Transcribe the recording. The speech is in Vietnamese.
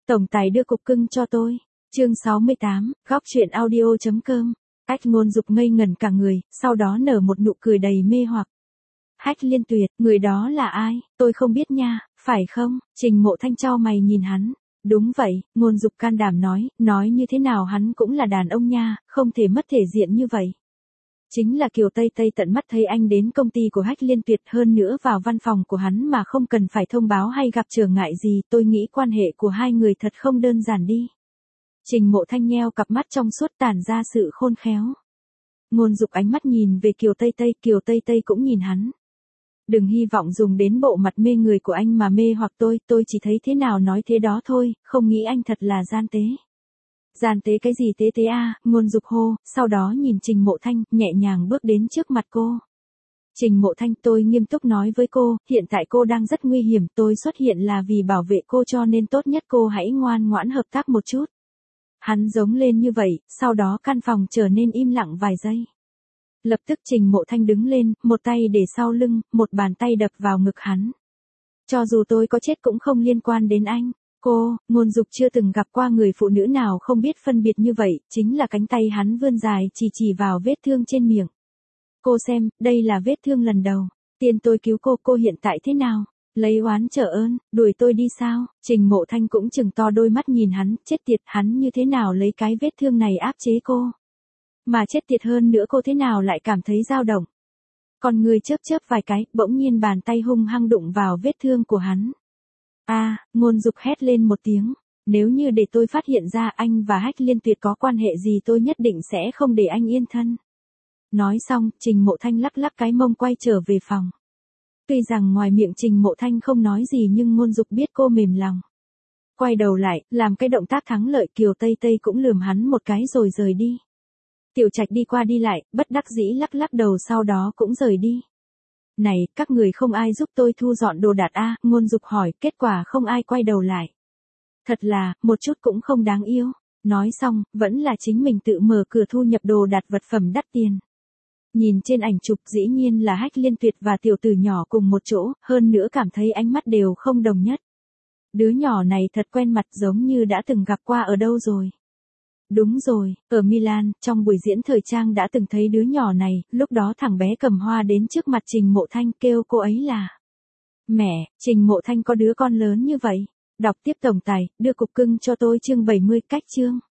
Tổng tài đưa cục cưng cho tôi. Chương 68, góc truyện audio.com. Hách Ngôn Dục ngây ngẩn cả người, sau đó nở một nụ cười đầy mê hoặc. Hách Liên Tuyệt, người đó là ai? Tôi không biết nha, phải không? Trình Mộ Thanh chau mày nhìn hắn. Đúng vậy, Ngôn Dục can đảm nói như thế nào hắn cũng là đàn ông nha, không thể mất thể diện như vậy. Chính là Kiều Tây Tây tận mắt thấy anh đến công ty của Hách Liên Tuyệt, hơn nữa vào văn phòng của hắn mà không cần phải thông báo hay gặp trở ngại gì, tôi nghĩ quan hệ của hai người thật không đơn giản đi. Trình Mộ Thanh nheo cặp mắt trong suốt tản ra sự khôn khéo. Ngôn Dục ánh mắt nhìn về Kiều Tây Tây cũng nhìn hắn. Đừng hy vọng dùng đến bộ mặt mê người của anh mà mê hoặc tôi chỉ thấy thế nào nói thế đó thôi, không nghĩ anh thật là gian tế. Gian tế cái gì tế à, Ngôn Dục hô, sau đó nhìn Trình Mộ Thanh, nhẹ nhàng bước đến trước mặt cô. Trình Mộ Thanh, tôi nghiêm túc nói với cô, hiện tại cô đang rất nguy hiểm, tôi xuất hiện là vì bảo vệ cô cho nên tốt nhất cô hãy ngoan ngoãn hợp tác một chút. Hắn giống lên như vậy, sau đó căn phòng trở nên im lặng vài giây. Lập tức Trình Mộ Thanh đứng lên, một tay để sau lưng, một bàn tay đập vào ngực hắn. Cho dù tôi có chết cũng không liên quan đến anh. Cô, Ngôn Dục chưa từng gặp qua người phụ nữ nào không biết phân biệt như vậy, chính là cánh tay hắn vươn dài chỉ vào vết thương trên miệng. Cô xem, đây là vết thương lần đầu. Tiền tôi cứu cô hiện tại thế nào? Lấy oán trả ơn, đuổi tôi đi sao? Trình Mộ Thanh cũng trừng to đôi mắt nhìn hắn, chết tiệt, hắn như thế nào lấy cái vết thương này áp chế cô? Mà chết tiệt hơn nữa cô thế nào lại cảm thấy dao động? Còn người chớp vài cái, bỗng nhiên bàn tay hung hăng đụng vào vết thương của hắn. Ngôn Dục hét lên một tiếng, nếu như để tôi phát hiện ra anh và Hách Liên Tuyệt có quan hệ gì tôi nhất định sẽ không để anh yên thân. Nói xong, Trình Mộ Thanh lắc cái mông quay trở về phòng. Tuy rằng ngoài miệng Trình Mộ Thanh không nói gì nhưng Ngôn Dục biết cô mềm lòng. Quay đầu lại, làm cái động tác thắng lợi, Kiều Tây Tây cũng lườm hắn một cái rồi rời đi. Tiểu Trạch đi qua đi lại, bất đắc dĩ lắc đầu sau đó cũng rời đi. Này, các người không ai giúp tôi thu dọn đồ đạc à, Ngôn Dục hỏi, kết quả không ai quay đầu lại. Thật là, một chút cũng không đáng yêu. Nói xong, vẫn là chính mình tự mở cửa thu nhập đồ đạc vật phẩm đắt tiền. Nhìn trên ảnh chụp dĩ nhiên là Hách Liên Tuyệt và tiểu tử nhỏ cùng một chỗ, hơn nữa cảm thấy ánh mắt đều không đồng nhất. Đứa nhỏ này thật quen mặt giống như đã từng gặp qua ở đâu rồi. Đúng rồi, ở Milan, trong buổi diễn thời trang đã từng thấy đứa nhỏ này, lúc đó thằng bé cầm hoa đến trước mặt Trình Mộ Thanh kêu cô ấy là mẹ, Trình Mộ Thanh có đứa con lớn như vậy. Đọc tiếp tổng tài, đưa cục cưng cho tôi chương 70 cách chương.